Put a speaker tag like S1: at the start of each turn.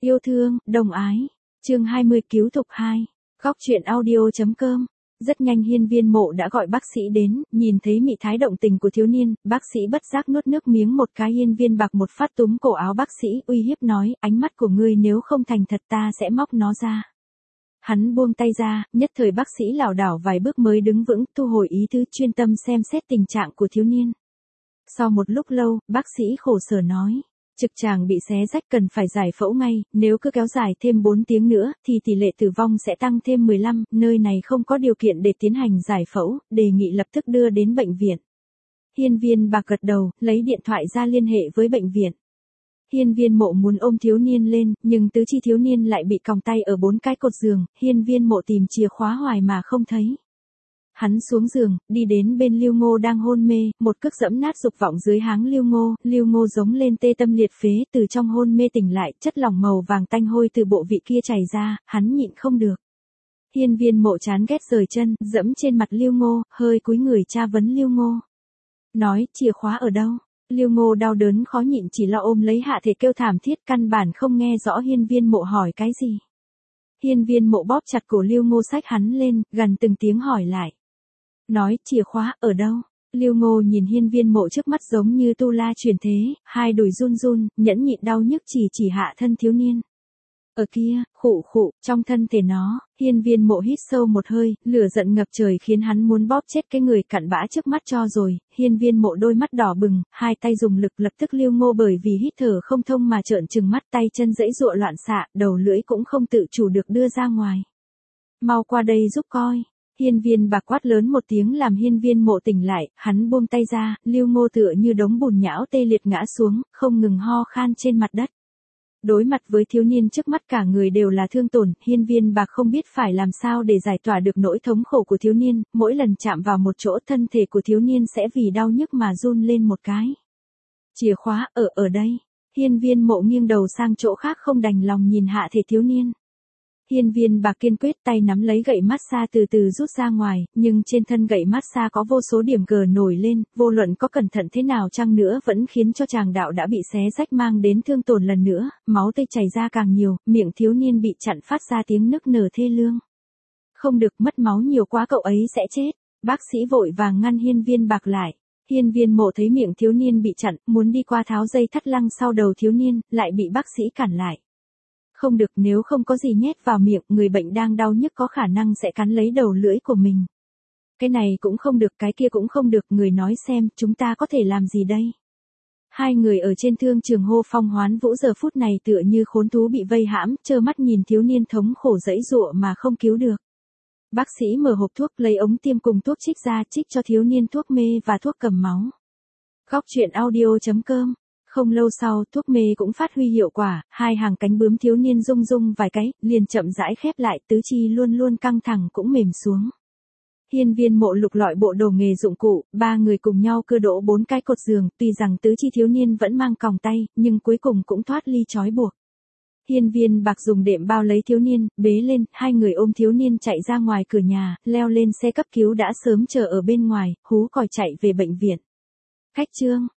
S1: Yêu thương, đồng ái. Chương 20 cứu tục 2. Góc truyện audio.com. Rất nhanh Hiên Viên Mộ đã gọi bác sĩ đến, nhìn thấy mị thái động tình của thiếu niên, bác sĩ bất giác nuốt nước miếng một cái. Hiên Viên Bạc một phát túm cổ áo bác sĩ, uy hiếp nói, ánh mắt của ngươi nếu không thành thật ta sẽ móc nó ra. Hắn buông tay ra, nhất thời bác sĩ lảo đảo vài bước mới đứng vững, thu hồi ý tứ, chuyên tâm xem xét tình trạng của thiếu niên. Sau một lúc lâu, bác sĩ khổ sở nói, trực tràng bị xé rách cần phải giải phẫu ngay, nếu cứ kéo dài thêm 4 tiếng nữa, thì tỷ lệ tử vong sẽ tăng thêm 15, nơi này không có điều kiện để tiến hành giải phẫu, đề nghị lập tức đưa đến bệnh viện. Hiên Viên Bạc gật đầu, lấy điện thoại ra liên hệ với bệnh viện. Hiên Viên Mộ muốn ôm thiếu niên lên, nhưng tứ chi thiếu niên lại bị còng tay ở 4 cái cột giường, Hiên Viên Mộ tìm chìa khóa hoài mà không thấy. Hắn xuống giường, đi đến bên Lưu Ngô đang hôn mê, một cước dẫm nát dục vọng dưới háng Lưu Ngô giống lên tê tâm liệt phế, từ trong hôn mê tỉnh lại, chất lỏng màu vàng tanh hôi từ bộ vị kia chảy ra, hắn nhịn không được. Hiên Viên Mộ chán ghét rời chân, dẫm trên mặt Lưu Ngô, hơi cúi người tra vấn Lưu Ngô. Nói, chìa khóa ở đâu? Lưu Ngô đau đớn khó nhịn chỉ lo ôm lấy hạ thể kêu thảm thiết, căn bản không nghe rõ Hiên Viên Mộ hỏi cái gì. Hiên Viên Mộ bóp chặt cổ Lưu Ngô xách hắn lên, gần từng tiếng hỏi lại. Nói, chìa khóa ở đâu? Lưu Ngô nhìn Hiên Viên Mộ trước mắt giống như tu la chuyển thế, hai đùi run run, nhẫn nhịn đau nhức chỉ hạ thân thiếu niên. Ở kia, khụ, trong thân thể nó. Hiên Viên Mộ hít sâu một hơi, lửa giận ngập trời khiến hắn muốn bóp chết cái người cặn bã trước mắt cho rồi. Hiên Viên Mộ đôi mắt đỏ bừng, hai tay dùng lực lập tức Lưu Ngô bởi vì hít thở không thông mà trợn trừng mắt, tay chân giãy giụa loạn xạ, đầu lưỡi cũng không tự chủ được đưa ra ngoài. Mau qua đây giúp coi. Hiên Viên Bạc quát lớn một tiếng làm Hiên Viên Mộ tỉnh lại, hắn buông tay ra, Lưu Ngô tựa như đống bùn nhão tê liệt ngã xuống, không ngừng ho khan trên mặt đất. Đối mặt với thiếu niên trước mắt cả người đều là thương tổn, Hiên Viên Bạc không biết phải làm sao để giải tỏa được nỗi thống khổ của thiếu niên, mỗi lần chạm vào một chỗ thân thể của thiếu niên sẽ vì đau nhức mà run lên một cái. Chìa khóa ở đây. Hiên Viên Mộ nghiêng đầu sang chỗ khác không đành lòng nhìn hạ thể thiếu niên. Hiên Viên Bạc kiên quyết tay nắm lấy gậy massage từ từ rút ra ngoài, nhưng trên thân gậy massage có vô số điểm cờ nổi lên, vô luận có cẩn thận thế nào chăng nữa vẫn khiến cho chàng đạo đã bị xé rách mang đến thương tổn lần nữa, máu tươi chảy ra càng nhiều, miệng thiếu niên bị chặn phát ra tiếng nức nở thê lương. Không được, mất máu nhiều quá cậu ấy sẽ chết. Bác sĩ vội vàng ngăn Hiên Viên Bạc lại. Hiên Viên Mộ thấy miệng thiếu niên bị chặn, muốn đi qua tháo dây thắt lưng sau đầu thiếu niên, lại bị bác sĩ cản lại. Không được, nếu không có gì nhét vào miệng, người bệnh đang đau nhức có khả năng sẽ cắn lấy đầu lưỡi của mình. Cái này cũng không được, cái kia cũng không được, người nói xem, chúng ta có thể làm gì đây? Hai người ở trên thương trường hô phong hoán vũ giờ phút này tựa như khốn thú bị vây hãm, trơ mắt nhìn thiếu niên thống khổ giãy giụa mà không cứu được. Bác sĩ mở hộp thuốc lấy ống tiêm cùng thuốc trích ra, trích cho thiếu niên thuốc mê và thuốc cầm máu. Góc truyện audio.com. Không lâu sau, thuốc mê cũng phát huy hiệu quả, hai hàng cánh bướm thiếu niên rung rung vài cái, liền chậm rãi khép lại, tứ chi luôn luôn căng thẳng cũng mềm xuống. Hiên Viên Mộ lục lọi bộ đồ nghề dụng cụ, ba người cùng nhau cưa đổ 4 cái cột giường, tuy rằng tứ chi thiếu niên vẫn mang còng tay, nhưng cuối cùng cũng thoát ly trói buộc. Hiên Viên Bạc dùng đệm bao lấy thiếu niên, bế lên, hai người ôm thiếu niên chạy ra ngoài cửa nhà, leo lên xe cấp cứu đã sớm chờ ở bên ngoài, hú còi chạy về bệnh viện. Khách trương.